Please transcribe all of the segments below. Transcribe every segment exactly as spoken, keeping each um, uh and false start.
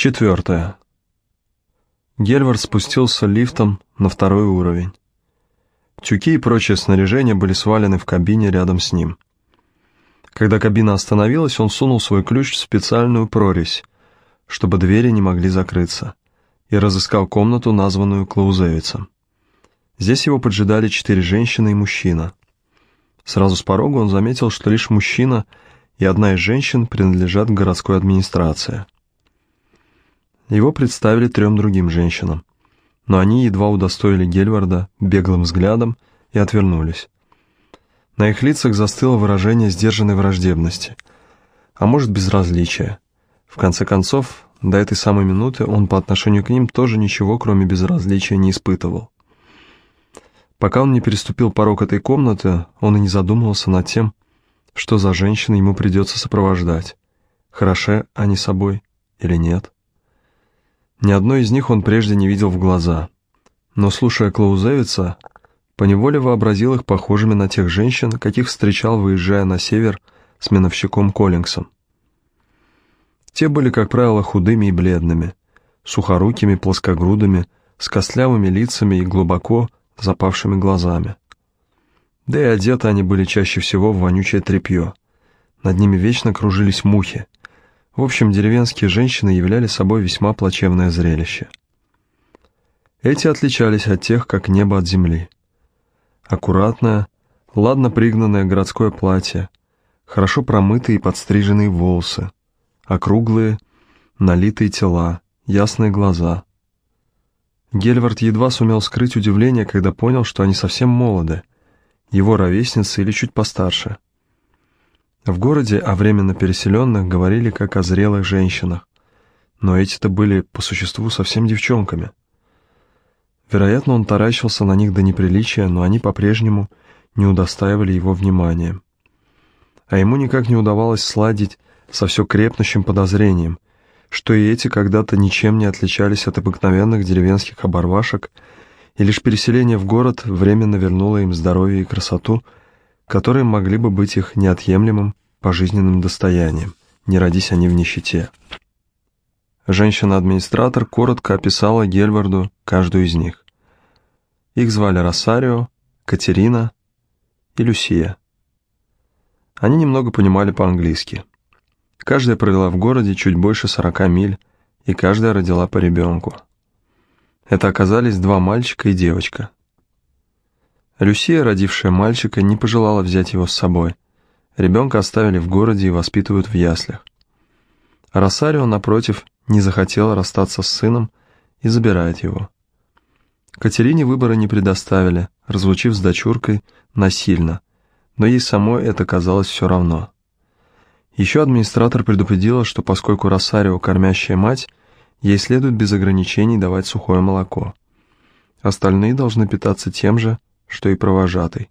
Четвертое. Гельвард спустился лифтом на второй уровень. Тюки и прочее снаряжение были свалены в кабине рядом с ним. Когда кабина остановилась, он сунул свой ключ в специальную прорезь, чтобы двери не могли закрыться, и разыскал комнату, названную Клаузевицем. Здесь его поджидали четыре женщины и мужчина. Сразу с порога он заметил, что лишь мужчина и одна из женщин принадлежат к городской администрации. Его представили трем другим женщинам, но они едва удостоили Гельварда беглым взглядом и отвернулись. На их лицах застыло выражение сдержанной враждебности, а может, безразличия. В конце концов, до этой самой минуты он по отношению к ним тоже ничего, кроме безразличия, не испытывал. Пока он не переступил порог этой комнаты, он и не задумывался над тем, что за женщины ему придется сопровождать, хороши они собой или нет. Ни одной из них он прежде не видел в глаза, но, слушая Клаузевица, поневоле вообразил их похожими на тех женщин, каких встречал, выезжая на север с меновщиком Коллингсом. Те были, как правило, худыми и бледными, сухорукими, плоскогрудыми, с костлявыми лицами и глубоко запавшими глазами. Да и одеты они были чаще всего в вонючее тряпье. Над ними вечно кружились мухи. В общем, деревенские женщины являли собой весьма плачевное зрелище. Эти отличались от тех, как небо от земли. Аккуратное, ладно пригнанное городское платье, хорошо промытые и подстриженные волосы, округлые, налитые тела, ясные глаза. Гельвард едва сумел скрыть удивление, когда понял, что они совсем молоды, его ровесницы или чуть постарше. В городе о временно переселенных говорили как о зрелых женщинах, но эти-то были по существу совсем девчонками. Вероятно, он таращился на них до неприличия, но они по-прежнему не удостаивали его внимания. А ему никак не удавалось сладить со все крепнущим подозрением, что и эти когда-то ничем не отличались от обыкновенных деревенских оборвашек, и лишь переселение в город временно вернуло им здоровье и красоту, которые могли бы быть их неотъемлемым пожизненным достоянием, не родись они в нищете. Женщина-администратор коротко описала Гельварду каждую из них. Их звали Росарио, Катерина и Люсия. Они немного понимали по-английски. Каждая провела в городе чуть больше сорока миль, и каждая родила по ребенку. Это оказались два мальчика и девочка. Люсия, родившая мальчика, не пожелала взять его с собой. Ребенка оставили в городе и воспитывают в яслях. А Росарио, напротив, не захотела расстаться с сыном и забирает его. Катерине выбора не предоставили, разлучив с дочуркой насильно, но ей самой это казалось все равно. Еще администратор предупредила, что поскольку Росарио кормящая мать, ей следует без ограничений давать сухое молоко. Остальные должны питаться тем же, что и провожатый.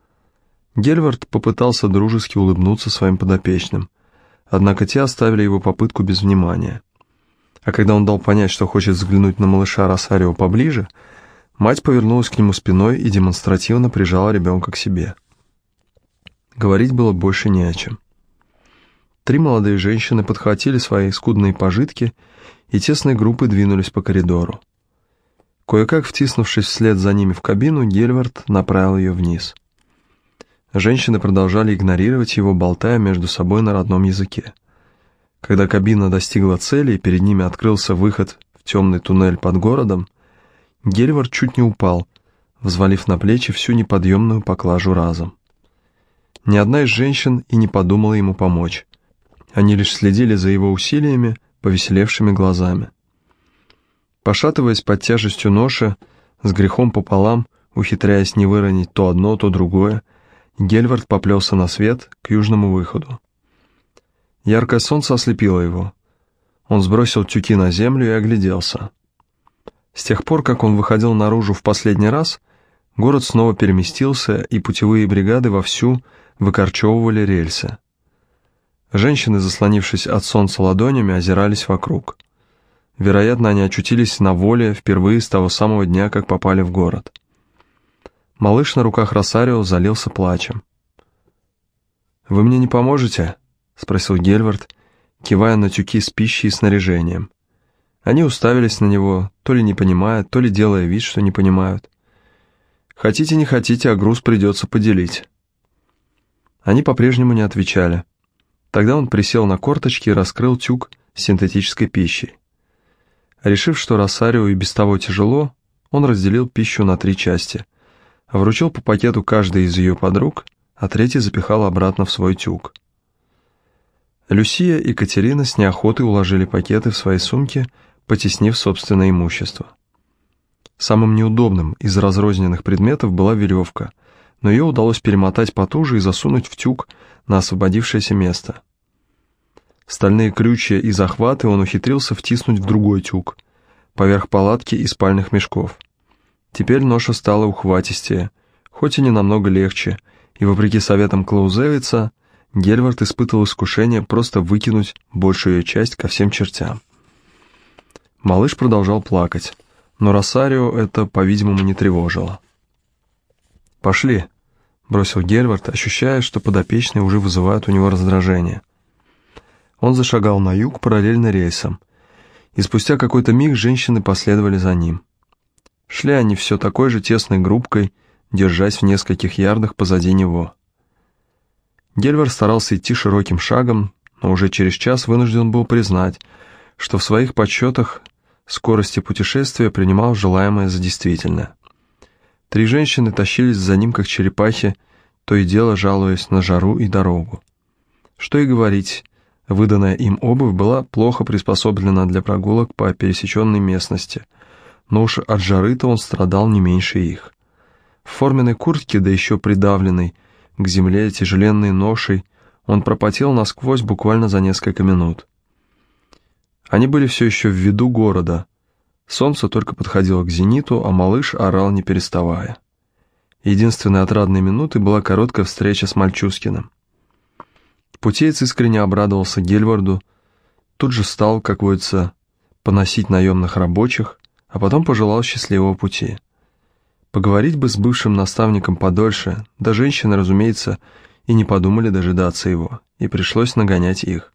Гельвард попытался дружески улыбнуться своим подопечным, однако те оставили его попытку без внимания. А когда он дал понять, что хочет взглянуть на малыша Росарио поближе, мать повернулась к нему спиной и демонстративно прижала ребенка к себе. Говорить было больше не о чем. Три молодые женщины подхватили свои скудные пожитки и тесной группой двинулись по коридору. Кое-как втиснувшись вслед за ними в кабину, Гельвард направил ее вниз. Женщины продолжали игнорировать его, болтая между собой на родном языке. Когда кабина достигла цели и перед ними открылся выход в темный туннель под городом, Гельвард чуть не упал, взвалив на плечи всю неподъемную поклажу разом. Ни одна из женщин и не подумала ему помочь. Они лишь следили за его усилиями, повеселевшими глазами. Пошатываясь под тяжестью ноши, с грехом пополам, ухитряясь не выронить то одно, то другое, Гельвард поплелся на свет к южному выходу. Яркое солнце ослепило его. Он сбросил тюки на землю и огляделся. С тех пор, как он выходил наружу в последний раз, город снова переместился, и путевые бригады вовсю выкорчевывали рельсы. Женщины, заслонившись от солнца ладонями, озирались вокруг. Вероятно, они очутились на воле впервые с того самого дня, как попали в город. Малыш на руках Росарио залился плачем. «Вы мне не поможете?» — спросил Гельвард, кивая на тюки с пищей и снаряжением. Они уставились на него, то ли не понимая, то ли делая вид, что не понимают. Хотите, не хотите, а груз придется поделить. Они по-прежнему не отвечали. Тогда он присел на корточки и раскрыл тюк с синтетической пищей. Решив, что Росарио и без того тяжело, он разделил пищу на три части, вручил по пакету каждой из ее подруг, а третий запихал обратно в свой тюк. Люсия и Катерина с неохотой уложили пакеты в свои сумки, потеснив собственное имущество. Самым неудобным из разрозненных предметов была веревка, но ее удалось перемотать потуже и засунуть в тюк на освободившееся место. Стальные крючья и захваты он ухитрился втиснуть в другой тюк, поверх палатки и спальных мешков. Теперь ноша стала ухватистее, хоть и не намного легче, и, вопреки советам Клаузевица, Гельвард испытывал искушение просто выкинуть большую ее часть ко всем чертям. Малыш продолжал плакать, но Росарио это, по-видимому, не тревожило. «Пошли», — бросил Гельвард, ощущая, что подопечные уже вызывают у него раздражение. Он зашагал на юг параллельно рельсам, и спустя какой-то миг женщины последовали за ним. Шли они все такой же тесной группкой, держась в нескольких ярдах позади него. Гельвард старался идти широким шагом, но уже через час вынужден был признать, что в своих подсчетах скорости путешествия принимал желаемое за действительное. Три женщины тащились за ним, как черепахи, то и дело жалуясь на жару и дорогу. Что и говорить, выданная им обувь была плохо приспособлена для прогулок по пересеченной местности, но уж от жары-то он страдал не меньше их. В форменной куртке, да еще придавленной к земле тяжеленной ношей, он пропотел насквозь буквально за несколько минут. Они были все еще в виду города. Солнце только подходило к зениту, а малыш орал не переставая. Единственной отрадной минутой была короткая встреча с Мальчускиным. Путеец искренне обрадовался Гельварду, тут же стал, как водится, поносить наемных рабочих, а потом пожелал счастливого пути. Поговорить бы с бывшим наставником подольше, да женщины, разумеется, и не подумали дожидаться его, и пришлось нагонять их.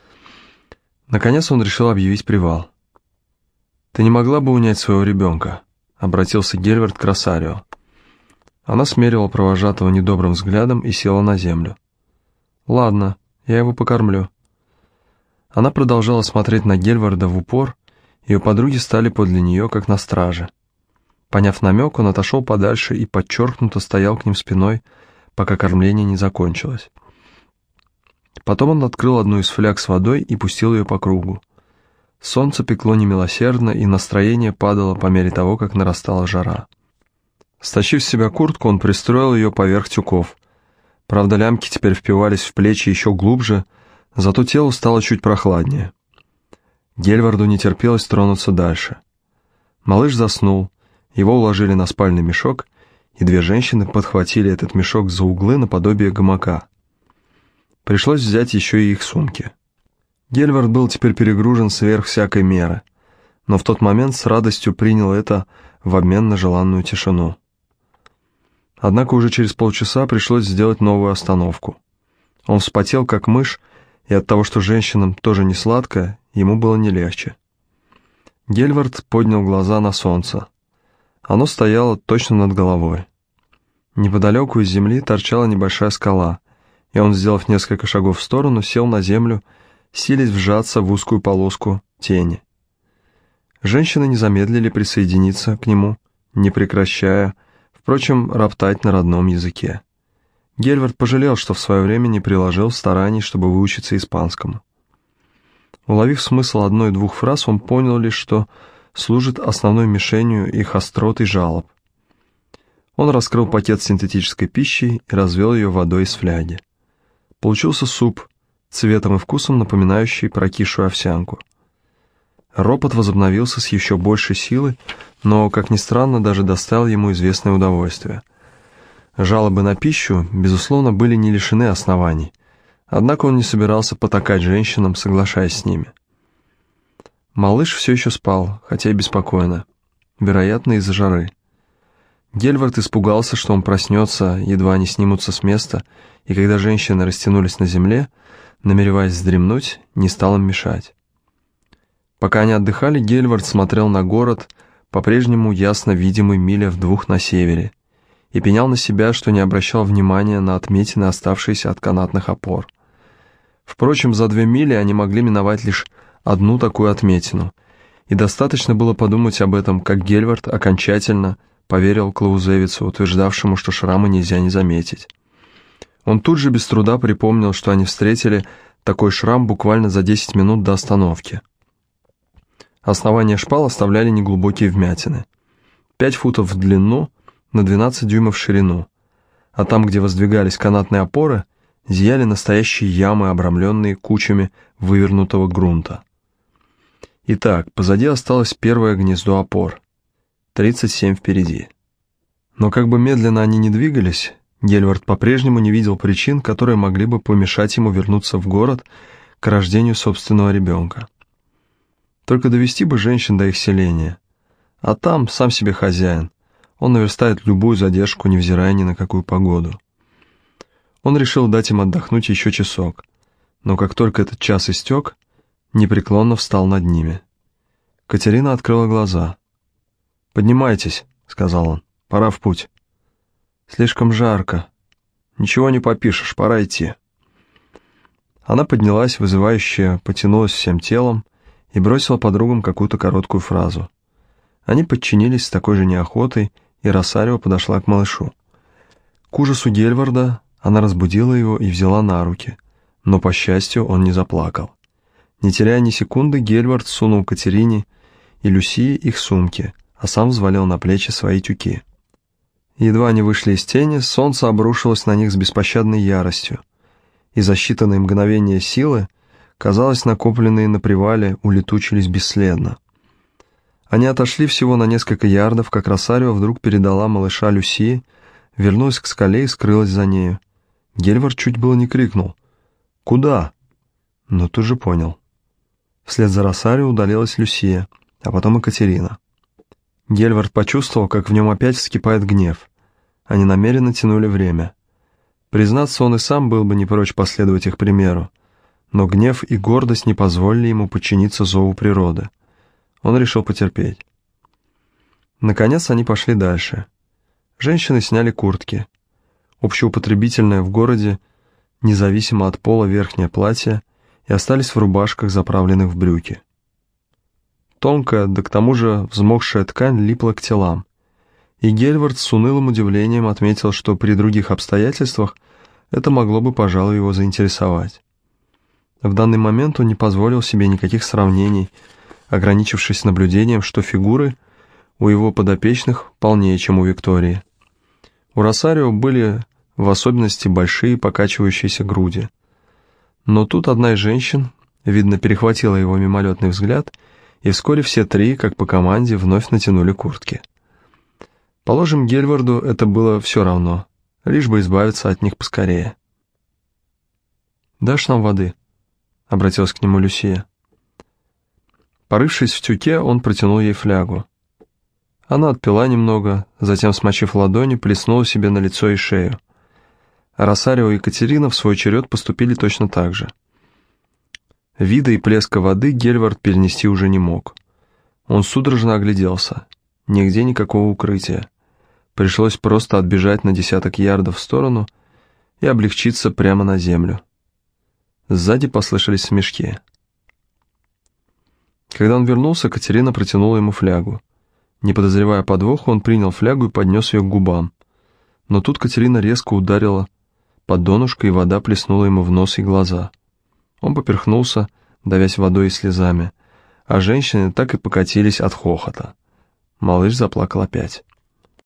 Наконец он решил объявить привал. «Ты не могла бы унять своего ребенка?» — обратился Гельвард к Росарио. Она смерила провожатого недобрым взглядом и села на землю. «Ладно, я его покормлю». Она продолжала смотреть на Гельварда в упор, ее подруги стали подле нее, как на страже. Поняв намек, он отошел подальше и подчеркнуто стоял к ним спиной, пока кормление не закончилось. Потом он открыл одну из фляг с водой и пустил ее по кругу. Солнце пекло немилосердно, и настроение падало по мере того, как нарастала жара. Стащив с себя куртку, он пристроил ее поверх тюков. Правда, лямки теперь впивались в плечи еще глубже, зато телу стало чуть прохладнее. Гельварду не терпелось тронуться дальше. Малыш заснул, его уложили на спальный мешок, и две женщины подхватили этот мешок за углы наподобие гамака. Пришлось взять еще и их сумки. Гельвард был теперь перегружен сверх всякой меры, но в тот момент с радостью принял это в обмен на желанную тишину. Однако уже через полчаса пришлось сделать новую остановку. Он вспотел, как мышь, и от того, что женщинам тоже не сладко, ему было не легче. Гельвард поднял глаза на солнце. Оно стояло точно над головой. Неподалеку из земли торчала небольшая скала, и он, сделав несколько шагов в сторону, сел на землю, силясь вжаться в узкую полоску тени. Женщины не замедлили присоединиться к нему, не прекращая, впрочем, роптать на родном языке. Гельвард пожалел, что в свое время не приложил стараний, чтобы выучиться испанскому. Уловив смысл одной-двух фраз, он понял лишь, что служит основной мишенью их острот и жалоб. Он раскрыл пакет с синтетической пищей и развел ее водой из фляги. Получился суп, цветом и вкусом напоминающий прокисшую овсянку. Ропот возобновился с еще большей силой, но, как ни странно, даже доставил ему известное удовольствие. Жалобы на пищу, безусловно, были не лишены оснований, однако он не собирался потакать женщинам, соглашаясь с ними. Малыш все еще спал, хотя и беспокойно, вероятно, из-за жары. Гельвард испугался, что он проснется, едва они снимутся с места, и когда женщины растянулись на земле, намереваясь вздремнуть, не стал им мешать. Пока они отдыхали, Гельвард смотрел на город, по-прежнему ясно видимый миля в двух на севере, и пенял на себя, что не обращал внимания на отметины, оставшиеся от канатных опор. Впрочем, за две мили они могли миновать лишь одну такую отметину, и достаточно было подумать об этом, как Гельвард окончательно поверил Клаузевицу, утверждавшему, что шрамы нельзя не заметить. Он тут же без труда припомнил, что они встретили такой шрам буквально за десять минут до остановки. Основания шпал оставляли неглубокие вмятины. пять футов в длину на двенадцать дюймов в ширину, а там, где воздвигались канатные опоры, зияли настоящие ямы, обрамленные кучами вывернутого грунта. Итак, позади осталось первое гнездо опор, тридцать семь впереди. Но как бы медленно они ни двигались, Гельвард по-прежнему не видел причин, которые могли бы помешать ему вернуться в город к рождению собственного ребенка. Только довести бы женщин до их селения, а там сам себе хозяин, он наверстает любую задержку, невзирая ни на какую погоду. Он решил дать им отдохнуть еще часок, но как только этот час истек, непреклонно встал над ними. Катерина открыла глаза. «Поднимайтесь», — сказал он, — «пора в путь». «Слишком жарко. Ничего не попишешь, пора идти». Она поднялась, вызывающе потянулась всем телом и бросила подругам какую-то короткую фразу. Они подчинились с такой же неохотой, и Росарио подошла к малышу. К ужасу Гельварда она разбудила его и взяла на руки, но, по счастью, он не заплакал. Не теряя ни секунды, Гельвард сунул Катерине и Люсии их сумки, а сам взвалил на плечи свои тюки. Едва они вышли из тени, солнце обрушилось на них с беспощадной яростью, и за считанные мгновения силы, казалось, накопленные на привале, улетучились бесследно. Они отошли всего на несколько ярдов, как Росарио вдруг передала малыша Люсии, вернулась к скале и скрылась за нею. Гельвард чуть было не крикнул «Куда?», но тут же понял. Вслед за Росарио удалилась Люсия, а потом и Катерина. Гельвард почувствовал, как в нем опять вскипает гнев. Они намеренно тянули время. Признаться, он и сам был бы не прочь последовать их примеру, но гнев и гордость не позволили ему подчиниться зову природы. Он решил потерпеть. Наконец они пошли дальше. Женщины сняли куртки. Общеупотребительное в городе, независимо от пола, верхнее платье, и остались в рубашках, заправленных в брюки. Тонкая, да к тому же взмокшая ткань липла к телам, и Гельвард с унылым удивлением отметил, что при других обстоятельствах это могло бы, пожалуй, его заинтересовать. В данный момент он не позволил себе никаких сравнений, ограничившись наблюдением, что фигуры у его подопечных полнее, чем у Виктории. У Росарио были в особенности большие покачивающиеся груди. Но тут одна из женщин, видно, перехватила его мимолетный взгляд, и вскоре все три, как по команде, вновь натянули куртки. Положим, Гельварду это было все равно, лишь бы избавиться от них поскорее. «Дашь нам воды?» — обратилась к нему Люсия. Порывшись в тюке, он протянул ей флягу. Она отпила немного, затем, смочив ладони, плеснула себе на лицо и шею. А Росарио и Катерина в свой черед поступили точно так же. Вида и плеска воды Гельвард перенести уже не мог. Он судорожно огляделся. Нигде никакого укрытия. Пришлось просто отбежать на десяток ярдов в сторону и облегчиться прямо на землю. Сзади послышались смешки. Когда он вернулся, Катерина протянула ему флягу. Не подозревая подвоха, он принял флягу и поднес ее к губам. Но тут Катерина резко ударила под донышко, и вода плеснула ему в нос и глаза. Он поперхнулся, давясь водой и слезами, а женщины так и покатились от хохота. Малыш заплакал опять.